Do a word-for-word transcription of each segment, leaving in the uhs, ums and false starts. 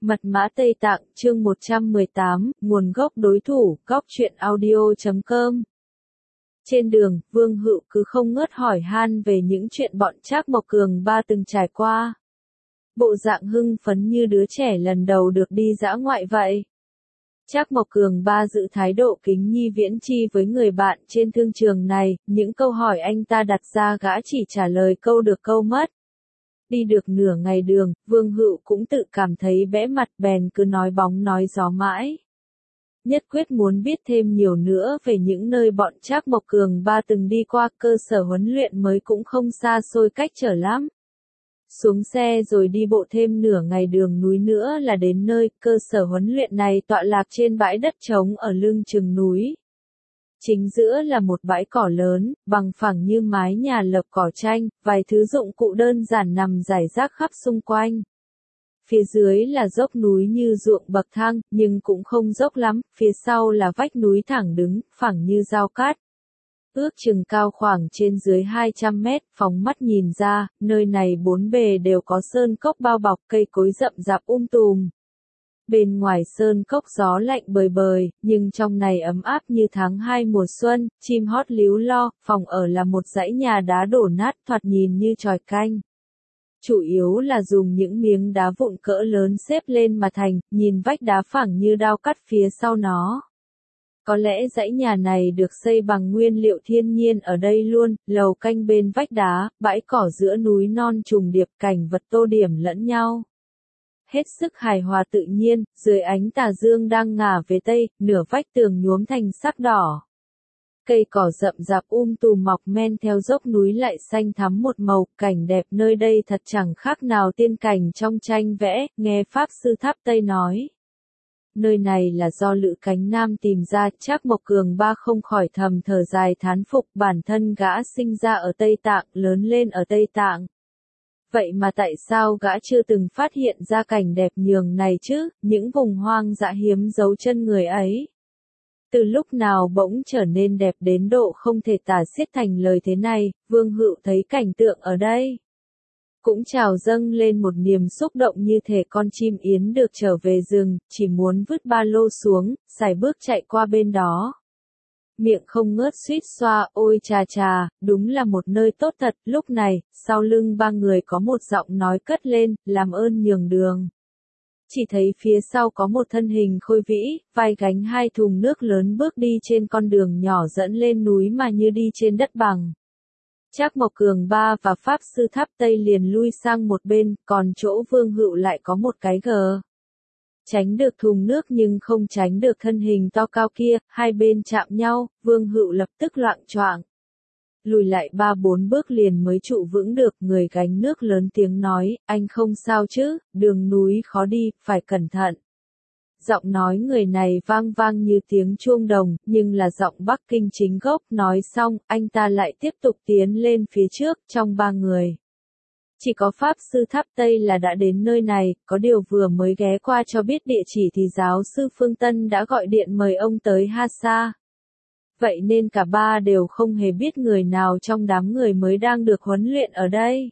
Mật mã Tây Tạng, chương một trăm mười tám, nguồn gốc đối thủ, góc truyện audio chấm com. Trên đường, Vương Hựu cứ không ngớt hỏi han về những chuyện bọn Trác Mộc Cường ba từng trải qua. Bộ dạng hưng phấn như đứa trẻ lần đầu được đi dã ngoại vậy. Trác Mộc Cường ba giữ thái độ kính nhi viễn chi với người bạn trên thương trường này, những câu hỏi anh ta đặt ra gã chỉ trả lời câu được câu mất. Đi được nửa ngày đường, Vương Hựu cũng tự cảm thấy bẽ mặt bèn cứ nói bóng nói gió mãi. Nhất quyết muốn biết thêm nhiều nữa về những nơi bọn Trác Mộc Cường ba từng đi qua, cơ sở huấn luyện mới cũng không xa xôi cách trở lắm. Xuống xe rồi đi bộ thêm nửa ngày đường núi nữa là đến nơi. Cơ sở huấn luyện này tọa lạc trên bãi đất trống ở lưng chừng núi. Chính giữa là một bãi cỏ lớn, bằng phẳng như mái nhà lợp cỏ tranh, vài thứ dụng cụ đơn giản nằm rải rác khắp xung quanh. Phía dưới là dốc núi như ruộng bậc thang, nhưng cũng không dốc lắm, phía sau là vách núi thẳng đứng, phẳng như dao cát. Ước chừng cao khoảng trên dưới hai trăm mét, phóng mắt nhìn ra, nơi này bốn bề đều có sơn cốc bao bọc, cây cối rậm rạp um tùm. Bên ngoài sơn cốc gió lạnh bời bời, nhưng trong này ấm áp như tháng hai mùa xuân, chim hót líu lo, phòng ở là một dãy nhà đá đổ nát thoạt nhìn như chòi canh. Chủ yếu là dùng những miếng đá vụn cỡ lớn xếp lên mà thành, nhìn vách đá phẳng như đao cắt phía sau nó. Có lẽ dãy nhà này được xây bằng nguyên liệu thiên nhiên ở đây luôn, lầu canh bên vách đá, bãi cỏ giữa núi non trùng điệp, cảnh vật tô điểm lẫn nhau. Hết sức hài hòa tự nhiên, dưới ánh tà dương đang ngả về tây, nửa vách tường nhuốm thành sắc đỏ. Cây cỏ rậm rạp um tùm mọc men theo dốc núi lại xanh thắm một màu, cảnh đẹp nơi đây thật chẳng khác nào tiên cảnh trong tranh vẽ, nghe Pháp Sư Tháp Tây nói. Nơi này là do Lữ Cánh Nam tìm ra, Trác Mộc Cường ba không khỏi thầm thở dài thán phục, bản thân gã sinh ra ở Tây Tạng, lớn lên ở Tây Tạng. Vậy mà tại sao gã chưa từng phát hiện ra cảnh đẹp nhường này chứ, những vùng hoang dã hiếm dấu chân người ấy. Từ lúc nào bỗng trở nên đẹp đến độ không thể tả xiết thành lời thế này, Vương Hựu thấy cảnh tượng ở đây. Cũng trào dâng lên một niềm xúc động như thể con chim yến được trở về rừng, chỉ muốn vứt ba lô xuống, sải bước chạy qua bên đó. Miệng không ngớt suýt xoa, ôi chà chà, đúng là một nơi tốt thật. Lúc này, sau lưng ba người có một giọng nói cất lên, làm ơn nhường đường. Chỉ thấy phía sau có một thân hình khôi vĩ, vai gánh hai thùng nước lớn bước đi trên con đường nhỏ dẫn lên núi mà như đi trên đất bằng. Trác Mộc Cường ba và Pháp Sư Tháp Tây liền lui sang một bên, còn chỗ Vương Hựu lại có một cái gờ. Tránh được thùng nước nhưng không tránh được thân hình to cao kia, hai bên chạm nhau, Vương Hựu lập tức loạng choạng. Lùi lại ba bốn bước liền mới trụ vững được, người gánh nước lớn tiếng nói, anh không sao chứ, đường núi khó đi, phải cẩn thận. Giọng nói người này vang vang như tiếng chuông đồng, nhưng là giọng Bắc Kinh chính gốc, nói xong, anh ta lại tiếp tục tiến lên phía trước, trong ba người. Chỉ có Pháp Sư Tháp Tây là đã đến nơi này, có điều vừa mới ghé qua cho biết địa chỉ thì giáo sư Phương Tân đã gọi điện mời ông tới Hasa. Vậy nên cả ba đều không hề biết người nào trong đám người mới đang được huấn luyện ở đây.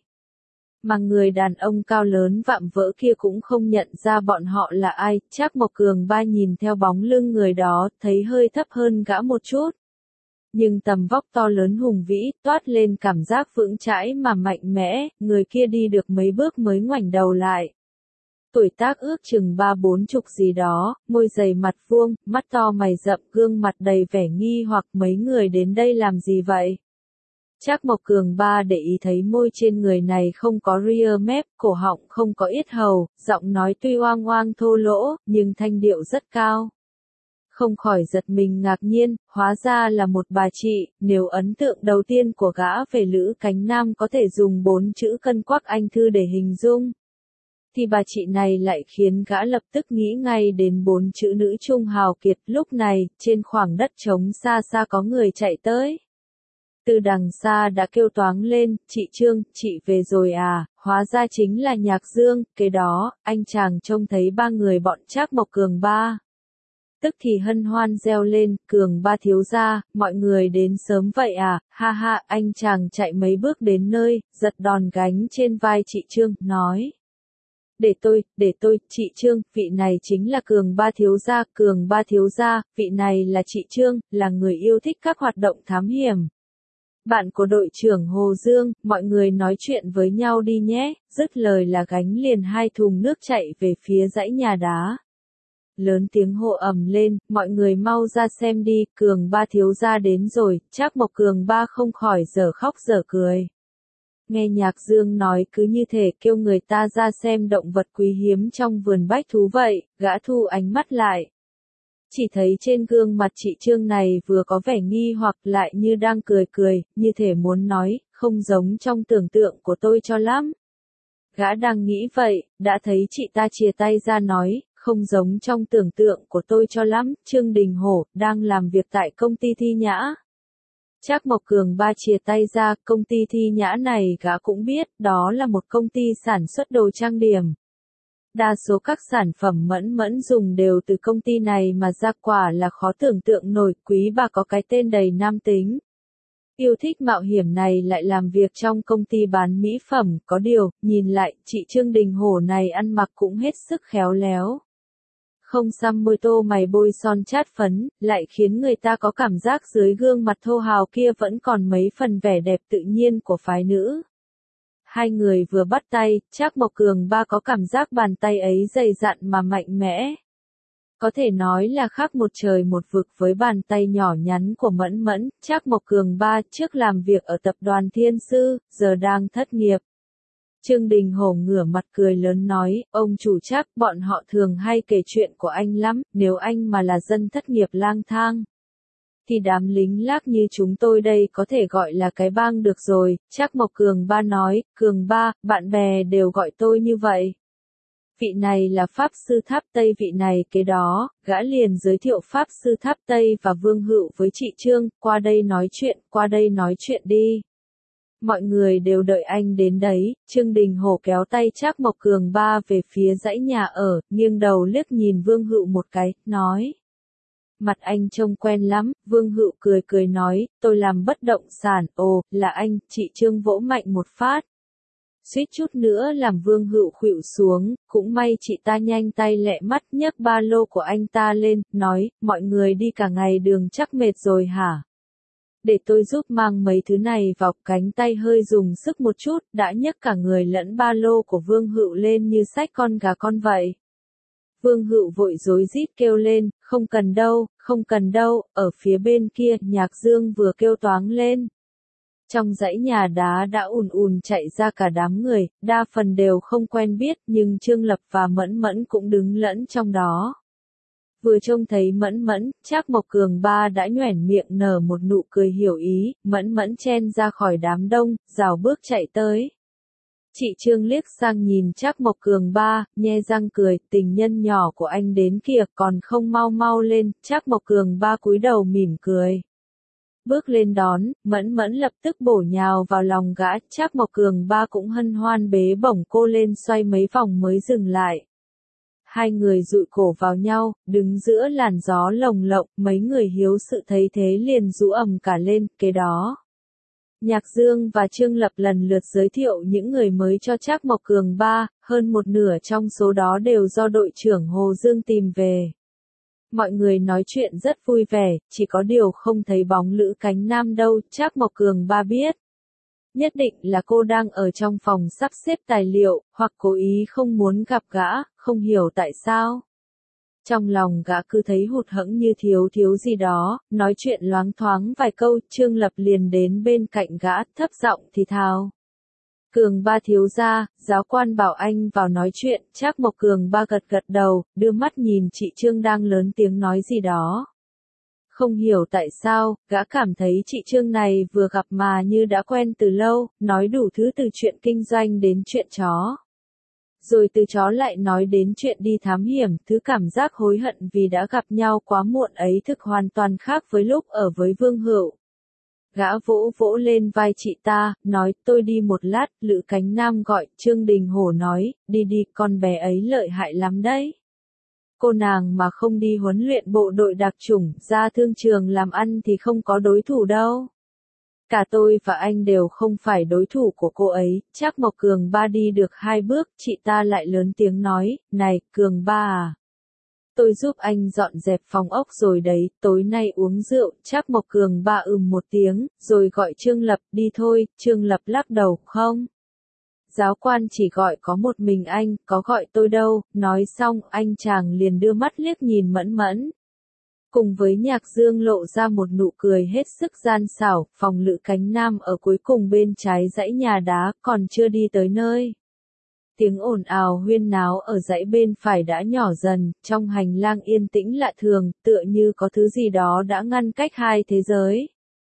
Mà người đàn ông cao lớn vạm vỡ kia cũng không nhận ra bọn họ là ai. Trác Mộc Cường ba nhìn theo bóng lưng người đó, thấy hơi thấp hơn gã một chút. Nhưng tầm vóc to lớn hùng vĩ, toát lên cảm giác vững chãi mà mạnh mẽ, người kia đi được mấy bước mới ngoảnh đầu lại. Tuổi tác ước chừng ba bốn chục gì đó, môi dày mặt vuông, mắt to mày rậm, gương mặt đầy vẻ nghi hoặc mấy người đến đây làm gì vậy? Trác Mộc Cường ba để ý thấy môi trên người này không có ria mép, cổ họng không có yết hầu, giọng nói tuy oang oang thô lỗ, nhưng thanh điệu rất cao. Không khỏi giật mình ngạc nhiên, hóa ra là một bà chị, nếu ấn tượng đầu tiên của gã về Lữ Cánh Nam có thể dùng bốn chữ cân quắc anh thư để hình dung. Thì bà chị này lại khiến gã lập tức nghĩ ngay đến bốn chữ nữ trung hào kiệt. Lúc này, trên khoảng đất trống xa xa có người chạy tới. Từ đằng xa đã kêu toáng lên, chị Trương, chị về rồi à, hóa ra chính là Nhạc Dương. Kế đó, anh chàng trông thấy ba người bọn Trác Mộc Cường ba. Tức thì hân hoan reo lên, Cường ba thiếu gia, mọi người đến sớm vậy à, ha ha, anh chàng chạy mấy bước đến nơi, giật đòn gánh trên vai chị Trương, nói. Để tôi, để tôi, chị Trương, vị này chính là Cường Ba thiếu gia, Cường Ba thiếu gia, vị này là chị Trương, là người yêu thích các hoạt động thám hiểm. Bạn của đội trưởng Hồ Dương, mọi người nói chuyện với nhau đi nhé, dứt lời là gánh liền hai thùng nước chạy về phía dãy nhà đá. Lớn tiếng hô ầm lên, mọi người mau ra xem đi, Cường Ba thiếu gia đến rồi, Trác Mộc Cường Ba không khỏi dở khóc dở cười. Nghe Nhạc Dương nói cứ như thể kêu người ta ra xem động vật quý hiếm trong vườn bách thú vậy, gã thu ánh mắt lại. Chỉ thấy trên gương mặt chị Trương này vừa có vẻ nghi hoặc lại như đang cười cười, như thể muốn nói, không giống trong tưởng tượng của tôi cho lắm. Gã đang nghĩ vậy, đã thấy chị ta chìa tay ra nói, không giống trong tưởng tượng của tôi cho lắm, Trương Đình Hổ, đang làm việc tại công ty Thi Nhã. Trác Mộc Cường Ba chìa tay ra, công ty Thi Nhã này gã cũng biết, đó là một công ty sản xuất đồ trang điểm. Đa số các sản phẩm Mẫn Mẫn dùng đều từ công ty này mà ra, quả là khó tưởng tượng nổi, quý bà có cái tên đầy nam tính. Yêu thích mạo hiểm này lại làm việc trong công ty bán mỹ phẩm, có điều, nhìn lại, chị Trương Đình Hổ này ăn mặc cũng hết sức khéo léo. Không xăm môi tô mày bôi son chát phấn, lại khiến người ta có cảm giác dưới gương mặt thô hào kia vẫn còn mấy phần vẻ đẹp tự nhiên của phái nữ. Hai người vừa bắt tay, Trác Mộc Cường Ba có cảm giác bàn tay ấy dày dặn mà mạnh mẽ. Có thể nói là khác một trời một vực với bàn tay nhỏ nhắn của Mẫn Mẫn, Trác Mộc Cường Ba trước làm việc ở tập đoàn Thiên Sư, giờ đang thất nghiệp. Trương Đình Hổ ngửa mặt cười lớn nói, ông chủ Trác, bọn họ thường hay kể chuyện của anh lắm, nếu anh mà là dân thất nghiệp lang thang. Thì đám lính lác như chúng tôi đây có thể gọi là cái bang được rồi, Trác Mộc Cường Ba nói, Cường Ba, bạn bè đều gọi tôi như vậy. Vị này là Pháp Sư Tháp Tây, vị này kế đó, gã liền giới thiệu Pháp Sư Tháp Tây và Vương Hựu với chị Trương, qua đây nói chuyện, qua đây nói chuyện đi. Mọi người đều đợi anh đến đấy, Trương Đình Hổ kéo tay Trác Mộc Cường Ba về phía dãy nhà ở, nghiêng đầu liếc nhìn Vương Hựu một cái, nói. Mặt anh trông quen lắm, Vương Hựu cười cười nói, tôi làm bất động sản, ồ, là anh, chị Trương vỗ mạnh một phát. Suýt chút nữa làm Vương Hựu khuỵu xuống, cũng may chị ta nhanh tay lẹ mắt nhấc ba lô của anh ta lên, nói, mọi người đi cả ngày đường chắc mệt rồi hả? Để tôi giúp mang mấy thứ này vào, cánh tay hơi dùng sức một chút, đã nhấc cả người lẫn ba lô của Vương Hựu lên như xách con gà con vậy. Vương Hựu vội rối rít kêu lên, không cần đâu, không cần đâu, ở phía bên kia, Nhạc Dương vừa kêu toáng lên. Trong dãy nhà đá đã ùn ùn chạy ra cả đám người, đa phần đều không quen biết, nhưng Trương Lập và Mẫn Mẫn cũng đứng lẫn trong đó. Vừa trông thấy Mẫn Mẫn, Trác Mộc Cường Ba đã nhoẻn miệng nở một nụ cười hiểu ý, Mẫn Mẫn chen ra khỏi đám đông, rào bước chạy tới. Chị Trương liếc sang nhìn Trác Mộc Cường Ba, nhe răng cười, tình nhân nhỏ của anh đến kìa, còn không mau mau lên, Trác Mộc Cường Ba cúi đầu mỉm cười. Bước lên đón, Mẫn Mẫn lập tức bổ nhào vào lòng gã, Trác Mộc Cường Ba cũng hân hoan bế bổng cô lên xoay mấy vòng mới dừng lại. Hai người dụi cổ vào nhau, đứng giữa làn gió lồng lộng, mấy người hiếu sự thấy thế liền rú ầm cả lên, kế đó. Nhạc Dương và Trương Lập lần lượt giới thiệu những người mới cho Trác Mộc Cường Ba, hơn một nửa trong số đó đều do đội trưởng Hồ Dương tìm về. Mọi người nói chuyện rất vui vẻ, chỉ có điều không thấy bóng Lữ Cánh Nam đâu, Trác Mộc Cường Ba biết. Nhất định là cô đang ở trong phòng sắp xếp tài liệu, hoặc cố ý không muốn gặp gã, không hiểu tại sao. Trong lòng gã cứ thấy hụt hẫng như thiếu thiếu gì đó, nói chuyện loáng thoáng vài câu, Trương Lập liền đến bên cạnh gã, thấp giọng thì thào. Cường Ba thiếu gia, giáo quan bảo anh vào nói chuyện, Trác Mộc Cường Ba gật gật đầu, đưa mắt nhìn chị Trương đang lớn tiếng nói gì đó. Không hiểu tại sao, gã cảm thấy chị Trương này vừa gặp mà như đã quen từ lâu, nói đủ thứ từ chuyện kinh doanh đến chuyện chó. Rồi từ chó lại nói đến chuyện đi thám hiểm, thứ cảm giác hối hận vì đã gặp nhau quá muộn ấy thực hoàn toàn khác với lúc ở với Vương Hựu. Gã vỗ vỗ lên vai chị ta, nói, tôi đi một lát, Lữ Cánh Nam gọi, Trương Đình Hổ nói, đi đi, con bé ấy lợi hại lắm đấy. Cô nàng mà không đi huấn luyện bộ đội đặc chủng, ra thương trường làm ăn thì không có đối thủ đâu. Cả tôi và anh đều không phải đối thủ của cô ấy. Trác Mộc Cường Ba đi được hai bước, chị ta lại lớn tiếng nói, này, Cường Ba à. Tôi giúp anh dọn dẹp phòng ốc rồi đấy, tối nay uống rượu. Trác Mộc Cường Ba ừm một tiếng, rồi gọi Trương Lập, đi thôi. Trương Lập lắc đầu, không. Giáo quan chỉ gọi có một mình anh, có gọi tôi đâu. Nói xong, anh chàng liền đưa mắt liếc nhìn Mẫn Mẫn. Cùng với Nhạc Dương lộ ra một nụ cười hết sức gian xảo, phòng Lữ Cánh Nam ở cuối cùng bên trái dãy nhà đá, còn chưa đi tới nơi. Tiếng ồn ào huyên náo ở dãy bên phải đã nhỏ dần, trong hành lang yên tĩnh lạ thường, tựa như có thứ gì đó đã ngăn cách hai thế giới.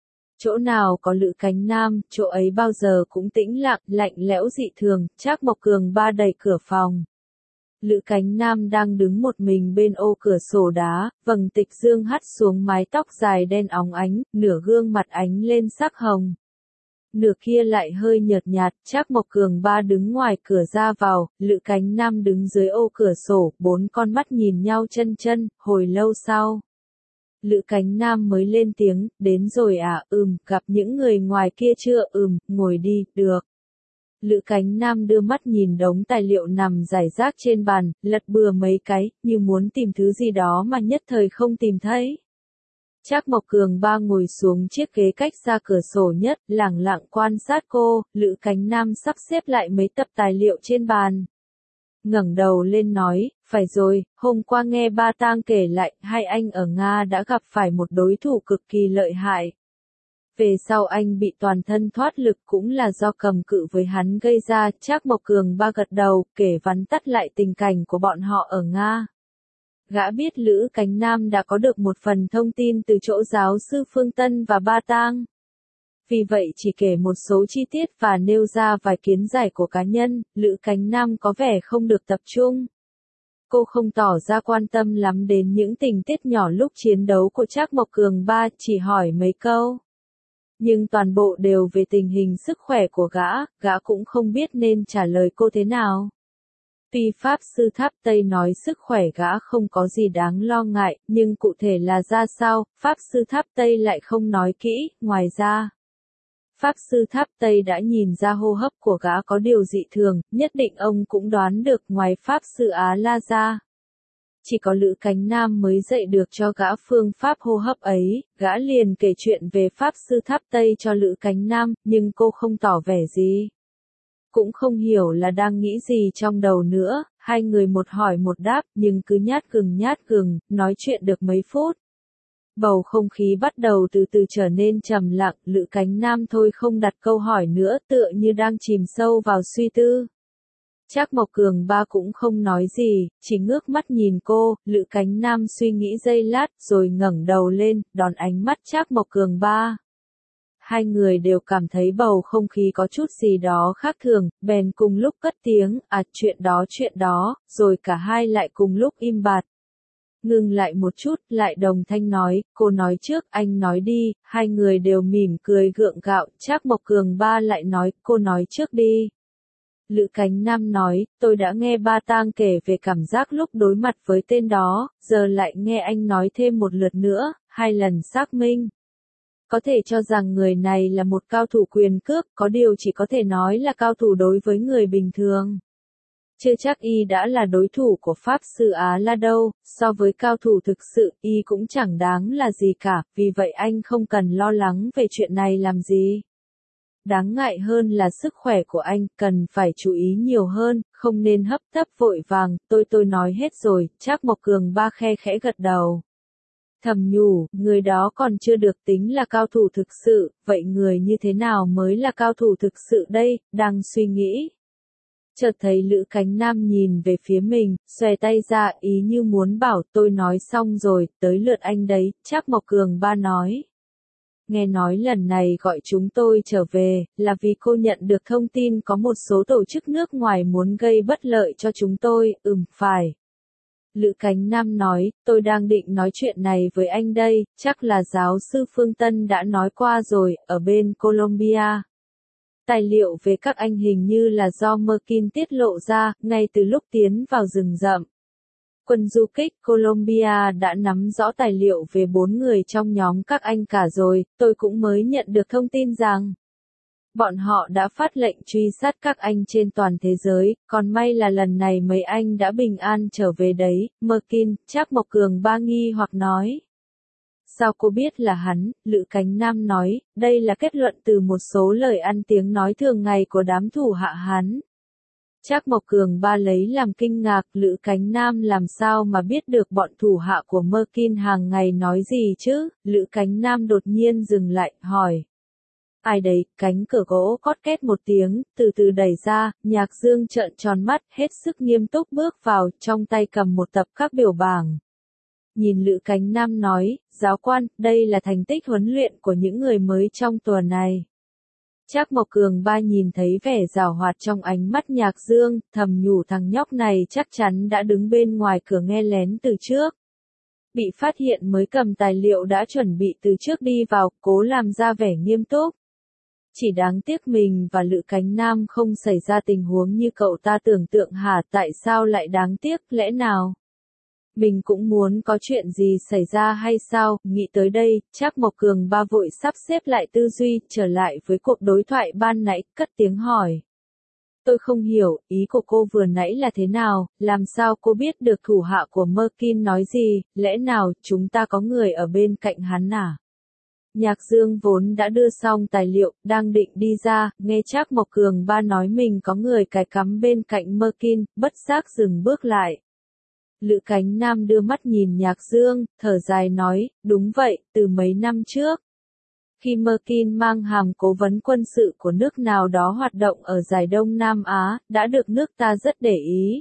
Chỗ nào có Lữ Cánh Nam, chỗ ấy bao giờ cũng tĩnh lặng, lạnh lẽo dị thường. Trác Mộc Cường Ba đẩy cửa phòng. Lữ Cánh Nam đang đứng một mình bên ô cửa sổ đá, vầng tịch dương hắt xuống mái tóc dài đen óng ánh, nửa gương mặt ánh lên sắc hồng. Nửa kia lại hơi nhợt nhạt. Trác Mộc Cường Ba đứng ngoài cửa ra vào, Lữ Cánh Nam đứng dưới ô cửa sổ, bốn con mắt nhìn nhau chân chân, hồi lâu sau. Lữ Cánh Nam mới lên tiếng, đến rồi à, ừm, gặp những người ngoài kia chưa, ừm, ngồi đi, được. Lữ Cánh Nam đưa mắt nhìn đống tài liệu nằm rải rác trên bàn, lật bừa mấy cái, như muốn tìm thứ gì đó mà nhất thời không tìm thấy. Trác Mộc Cường Ba ngồi xuống chiếc ghế cách xa cửa sổ nhất, lẳng lặng quan sát cô. Lữ Cánh Nam sắp xếp lại mấy tập tài liệu trên bàn. Ngẩng đầu lên nói, phải rồi, hôm qua nghe Ba Tang kể lại, hai anh ở Nga đã gặp phải một đối thủ cực kỳ lợi hại. Về sau anh bị toàn thân thoát lực cũng là do cầm cự với hắn gây ra. Trác Mộc Cường Ba gật đầu, kể vắn tắt lại tình cảnh của bọn họ ở Nga. Gã biết Lữ Cánh Nam đã có được một phần thông tin từ chỗ giáo sư Phương Tân và Ba Tang. Vì vậy chỉ kể một số chi tiết và nêu ra vài kiến giải của cá nhân. Lữ Cánh Nam có vẻ không được tập trung. Cô không tỏ ra quan tâm lắm đến những tình tiết nhỏ lúc chiến đấu của Trác Mộc Cường Ba, chỉ hỏi mấy câu. Nhưng toàn bộ đều về tình hình sức khỏe của gã, gã cũng không biết nên trả lời cô thế nào. Tuy Pháp Sư Tháp Tây nói sức khỏe gã không có gì đáng lo ngại, nhưng cụ thể là ra sao, Pháp Sư Tháp Tây lại không nói kỹ. Ngoài ra, Pháp Sư Tháp Tây đã nhìn ra hô hấp của gã có điều dị thường, nhất định ông cũng đoán được. Ngoài Pháp Sư Á La ra, chỉ có Lữ Cánh Nam mới dạy được cho gã phương pháp hô hấp ấy. Gã liền kể chuyện về Pháp Sư Tháp Tây cho Lữ Cánh Nam, nhưng cô không tỏ vẻ gì. Cũng không hiểu là đang nghĩ gì trong đầu nữa. Hai người một hỏi một đáp, nhưng cứ nhát gừng nhát gừng, nói chuyện được mấy phút. Bầu không khí bắt đầu từ từ trở nên trầm lặng. Lữ Cánh Nam thôi không đặt câu hỏi nữa, tựa như đang chìm sâu vào suy tư. Trác Mộc Cường Ba cũng không nói gì, chỉ ngước mắt nhìn cô. Lữ Cánh Nam suy nghĩ giây lát, rồi ngẩng đầu lên, đón ánh mắt Trác Mộc Cường Ba. Hai người đều cảm thấy bầu không khí có chút gì đó khác thường, bèn cùng lúc cất tiếng, à, chuyện đó chuyện đó, rồi cả hai lại cùng lúc im bặt. Ngừng lại một chút, lại đồng thanh nói, cô nói trước, anh nói đi. Hai người đều mỉm cười gượng gạo. Trác Mộc Cường Ba lại nói, cô nói trước đi. Lữ Cánh Nam nói, tôi đã nghe Ba Tang kể về cảm giác lúc đối mặt với tên đó, giờ lại nghe anh nói thêm một lượt nữa, hai lần xác minh. Có thể cho rằng người này là một cao thủ quyền cước, có điều chỉ có thể nói là cao thủ đối với người bình thường. Chưa chắc y đã là đối thủ của Pháp Sư Á La đâu, so với cao thủ thực sự, y cũng chẳng đáng là gì cả, vì vậy anh không cần lo lắng về chuyện này làm gì. Đáng ngại hơn là sức khỏe của anh, cần phải chú ý nhiều hơn, không nên hấp tấp vội vàng. Tôi tôi nói hết rồi. Trác Mộc Cường Ba khe khẽ gật đầu. Thầm nhủ, người đó còn chưa được tính là cao thủ thực sự, vậy người như thế nào mới là cao thủ thực sự đây, đang suy nghĩ. Chợt thấy Lữ Cánh Nam nhìn về phía mình, xòe tay ra, ý như muốn bảo tôi nói xong rồi, tới lượt anh đấy. Trác Mộc Cường Ba nói. Nghe nói lần này gọi chúng tôi trở về, là vì cô nhận được thông tin có một số tổ chức nước ngoài muốn gây bất lợi cho chúng tôi. Ừm, phải. Lữ Cánh Nam nói, tôi đang định nói chuyện này với anh đây, chắc là giáo sư Phương Tân đã nói qua rồi, ở bên Colombia. Tài liệu về các anh hình như là do Merkin tiết lộ ra, ngay từ lúc tiến vào rừng rậm. Quân du kích Colombia đã nắm rõ tài liệu về bốn người trong nhóm các anh cả rồi, tôi cũng mới nhận được thông tin rằng bọn họ đã phát lệnh truy sát các anh trên toàn thế giới, còn may là lần này mấy anh đã bình an trở về đấy, Merkin, Trác Mộc Cường ba nghi hoặc nói. Sao cô biết là hắn, Lữ Cánh Nam nói, đây là kết luận từ một số lời ăn tiếng nói thường ngày của đám thủ hạ hắn. Trác Mộc Cường ba lấy làm kinh ngạc, Lữ Cánh Nam làm sao mà biết được bọn thủ hạ của Merkin hàng ngày nói gì chứ, Lữ Cánh Nam đột nhiên dừng lại, hỏi. Ai đấy, cánh cửa gỗ cót két một tiếng, từ từ đẩy ra, Nhạc Dương trợn tròn mắt, hết sức nghiêm túc bước vào, trong tay cầm một tập các biểu bảng. Nhìn Lữ Cánh Nam nói, giáo quan, đây là thành tích huấn luyện của những người mới trong tuần này. Trác Mộc Cường ba nhìn thấy vẻ giảo hoạt trong ánh mắt Nhạc Dương, thầm nhủ thằng nhóc này chắc chắn đã đứng bên ngoài cửa nghe lén từ trước. Bị phát hiện mới cầm tài liệu đã chuẩn bị từ trước đi vào, cố làm ra vẻ nghiêm túc. Chỉ đáng tiếc mình và Lữ Cánh Nam không xảy ra tình huống như cậu ta tưởng tượng hả, tại sao lại đáng tiếc, lẽ nào? Mình cũng muốn có chuyện gì xảy ra hay sao, nghĩ tới đây, Trác Mộc Cường ba vội sắp xếp lại tư duy, trở lại với cuộc đối thoại ban nãy, cất tiếng hỏi. Tôi không hiểu, ý của cô vừa nãy là thế nào, làm sao cô biết được thủ hạ của Merkin nói gì, lẽ nào chúng ta có người ở bên cạnh hắn à? Nhạc Dương vốn đã đưa xong tài liệu, đang định đi ra, nghe Trác Mộc Cường ba nói mình có người cài cắm bên cạnh Merkin, bất giác dừng bước lại. Lữ Cánh Nam đưa mắt nhìn Nhạc Dương, thở dài nói, đúng vậy, từ mấy năm trước. Khi Merkin mang hàm cố vấn quân sự của nước nào đó hoạt động ở giải Đông Nam Á, đã được nước ta rất để ý.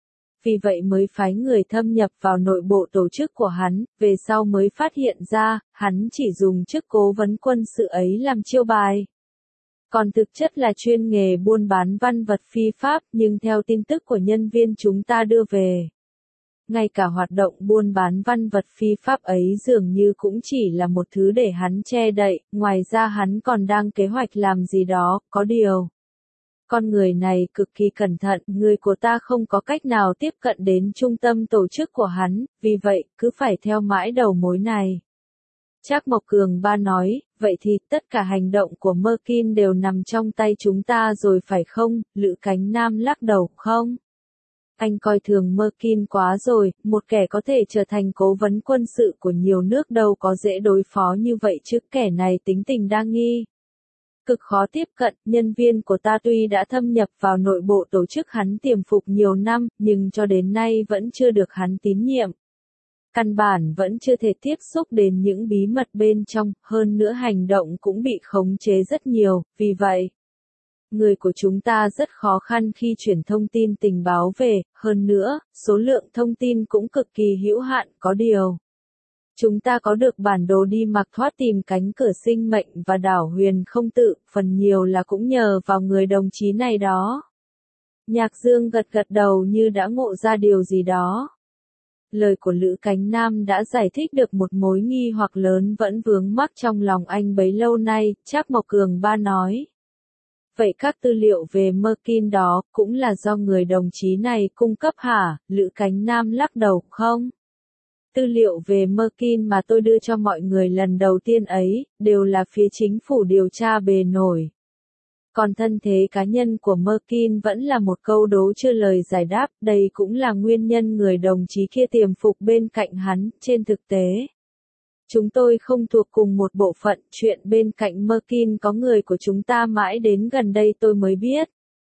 Vì vậy mới phái người thâm nhập vào nội bộ tổ chức của hắn, về sau mới phát hiện ra, hắn chỉ dùng chức cố vấn quân sự ấy làm chiêu bài. Còn thực chất là chuyên nghề buôn bán văn vật phi pháp, nhưng theo tin tức của nhân viên chúng ta đưa về. Ngay cả hoạt động buôn bán văn vật phi pháp ấy dường như cũng chỉ là một thứ để hắn che đậy, ngoài ra hắn còn đang kế hoạch làm gì đó, có điều. Con người này cực kỳ cẩn thận, người của ta không có cách nào tiếp cận đến trung tâm tổ chức của hắn, vì vậy, cứ phải theo mãi đầu mối này. Trác Mộc Cường ba nói, vậy thì tất cả hành động của Merkin đều nằm trong tay chúng ta rồi phải không, Lữ Cánh Nam lắc đầu, không. Anh coi thường Merkin quá rồi, một kẻ có thể trở thành cố vấn quân sự của nhiều nước đâu có dễ đối phó như vậy chứ, kẻ này tính tình đa nghi. Cực khó tiếp cận, nhân viên của ta tuy đã thâm nhập vào nội bộ tổ chức hắn tiềm phục nhiều năm, nhưng cho đến nay vẫn chưa được hắn tín nhiệm. Căn bản vẫn chưa thể tiếp xúc đến những bí mật bên trong, hơn nữa hành động cũng bị khống chế rất nhiều, vì vậy. Người của chúng ta rất khó khăn khi chuyển thông tin tình báo về, hơn nữa, số lượng thông tin cũng cực kỳ hữu hạn, có điều. Chúng ta có được bản đồ đi mặc thoát tìm cánh cửa sinh mệnh và đảo huyền không tự, phần nhiều là cũng nhờ vào người đồng chí này đó. Nhạc Dương gật gật đầu như đã ngộ ra điều gì đó. Lời của Lữ Cánh Nam đã giải thích được một mối nghi hoặc lớn vẫn vướng mắc trong lòng anh bấy lâu nay, Trác Mộc Cường ba nói. Vậy các tư liệu về Merkin đó cũng là do người đồng chí này cung cấp hả? Lữ Cánh Nam lắc đầu, không. Tư liệu về Merkin mà tôi đưa cho mọi người lần đầu tiên ấy, đều là phía chính phủ điều tra bề nổi. Còn thân thế cá nhân của Merkin vẫn là một câu đố chưa lời giải đáp, đây cũng là nguyên nhân người đồng chí kia tiềm phục bên cạnh hắn, trên thực tế. Chúng tôi không thuộc cùng một bộ phận, chuyện bên cạnh Merkin có người của chúng ta mãi đến gần đây tôi mới biết.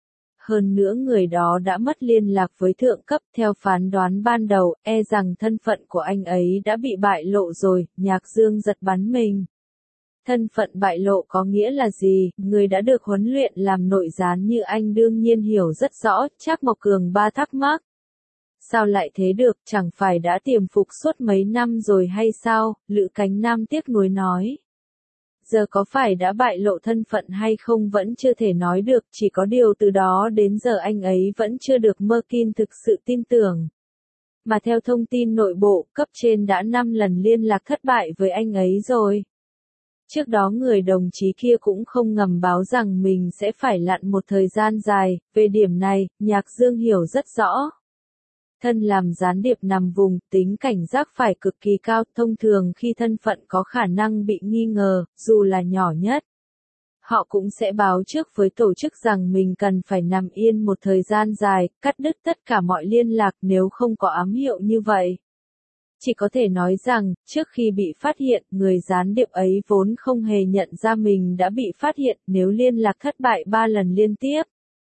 Hơn nữa người đó đã mất liên lạc với thượng cấp, theo phán đoán ban đầu, e rằng thân phận của anh ấy đã bị bại lộ rồi, Nhạc Dương giật bắn mình. Thân phận bại lộ có nghĩa là gì, người đã được huấn luyện làm nội gián như anh đương nhiên hiểu rất rõ, Trác Mộc Cường ba thắc mắc. Sao lại thế được, chẳng phải đã tiềm phục suốt mấy năm rồi hay sao, Lữ Cánh Nam tiếc nuối nói. Giờ có phải đã bại lộ thân phận hay không vẫn chưa thể nói được, chỉ có điều từ đó đến giờ anh ấy vẫn chưa được Merkin thực sự tin tưởng. Mà theo thông tin nội bộ, cấp trên đã năm lần liên lạc thất bại với anh ấy rồi. Trước đó người đồng chí kia cũng không ngầm báo rằng mình sẽ phải lặn một thời gian dài, về điểm này, Nhạc Dương hiểu rất rõ. thân làm gián điệp nằm vùng, tính cảnh giác phải cực kỳ cao, thông thường khi thân phận có khả năng bị nghi ngờ, dù là nhỏ nhất. Họ cũng sẽ báo trước với tổ chức rằng mình cần phải nằm yên một thời gian dài, cắt đứt tất cả mọi liên lạc nếu không có ám hiệu như vậy. Chỉ có thể nói rằng, trước khi bị phát hiện, người gián điệp ấy vốn không hề nhận ra mình đã bị phát hiện, nếu liên lạc thất bại ba lần liên tiếp.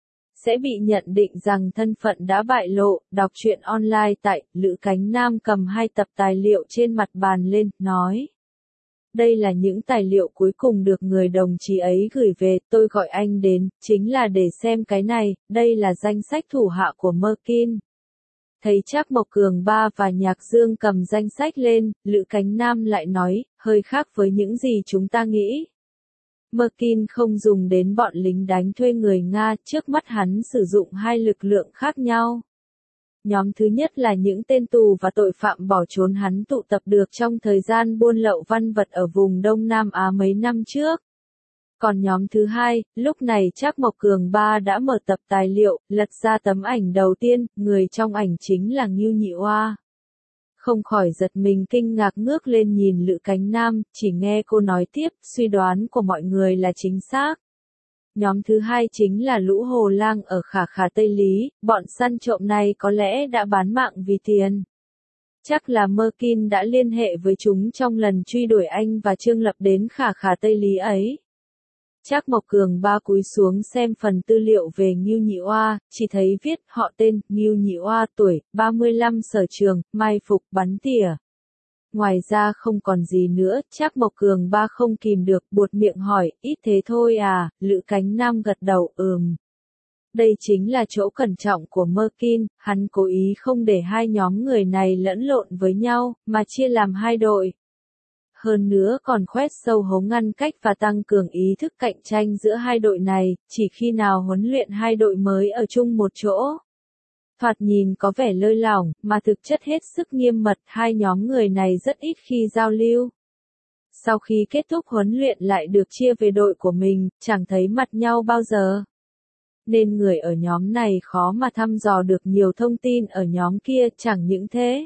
Sẽ bị nhận định rằng thân phận đã bại lộ. Đọc truyện online tại Lữ Cánh Nam cầm hai tập tài liệu trên mặt bàn lên, nói. Đây là những tài liệu cuối cùng được người đồng chí ấy gửi về, tôi gọi anh đến, chính là để xem cái này, đây là danh sách thủ hạ của Merkin. Thấy Trác Mộc Cường Ba và Nhạc Dương cầm danh sách lên, Lữ Cánh Nam lại nói, hơi khác với những gì chúng ta nghĩ. Merkin không dùng đến bọn lính đánh thuê người Nga, trước mắt hắn sử dụng hai lực lượng khác nhau. Nhóm thứ nhất là những tên tù và tội phạm bỏ trốn hắn tụ tập được trong thời gian buôn lậu văn vật ở vùng Đông Nam Á mấy năm trước. Còn nhóm thứ hai, lúc này Trác Mộc Cường Ba đã mở tập tài liệu, lật ra tấm ảnh đầu tiên, người trong ảnh chính là Ngưu Nhị Oa. Không khỏi giật mình kinh ngạc ngước lên nhìn Lữ Cánh Nam, chỉ nghe cô nói tiếp, suy đoán của mọi người là chính xác. Nhóm thứ hai chính là lũ hồ lang ở Khả Khả Tây Lý, bọn săn trộm này có lẽ đã bán mạng vì tiền. Chắc là Merkin đã liên hệ với chúng trong lần truy đuổi anh và Trương Lập đến Khả Khả Tây Lý ấy. Trác Mộc Cường Ba cúi xuống xem phần tư liệu về Ngưu Nhị Oa, chỉ thấy viết họ tên, Ngưu Nhị Oa tuổi, ba mươi lăm sở trường, mai phục, bắn tỉa. Ngoài ra không còn gì nữa, Trác Mộc Cường Ba không kìm được, buột miệng hỏi, ít thế thôi à, Lữ Cánh Nam gật đầu, ừm. Đây chính là chỗ cẩn trọng của Merkin, hắn cố ý không để hai nhóm người này lẫn lộn với nhau, mà chia làm hai đội. Hơn nữa còn khoét sâu hố ngăn cách và tăng cường ý thức cạnh tranh giữa hai đội này, chỉ khi nào huấn luyện hai đội mới ở chung một chỗ. Thoạt nhìn có vẻ lơi lỏng, mà thực chất hết sức nghiêm mật, hai nhóm người này rất ít khi giao lưu. Sau khi kết thúc huấn luyện lại được chia về đội của mình, chẳng thấy mặt nhau bao giờ. Nên người ở nhóm này khó mà thăm dò được nhiều thông tin ở nhóm kia, chẳng những thế.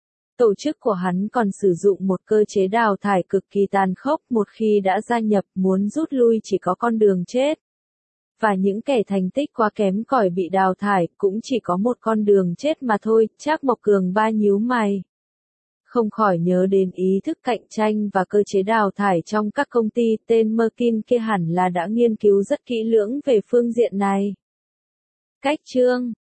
Tổ chức của hắn còn sử dụng một cơ chế đào thải cực kỳ tàn khốc, một khi đã gia nhập, muốn rút lui chỉ có con đường chết. Và những kẻ thành tích quá kém cỏi bị đào thải, cũng chỉ có một con đường chết mà thôi. Trác Mộc Cường Ba nhíu mày. Không khỏi nhớ đến ý thức cạnh tranh và cơ chế đào thải trong các công ty, tên Merkin kia hẳn là đã nghiên cứu rất kỹ lưỡng về phương diện này. Cách chương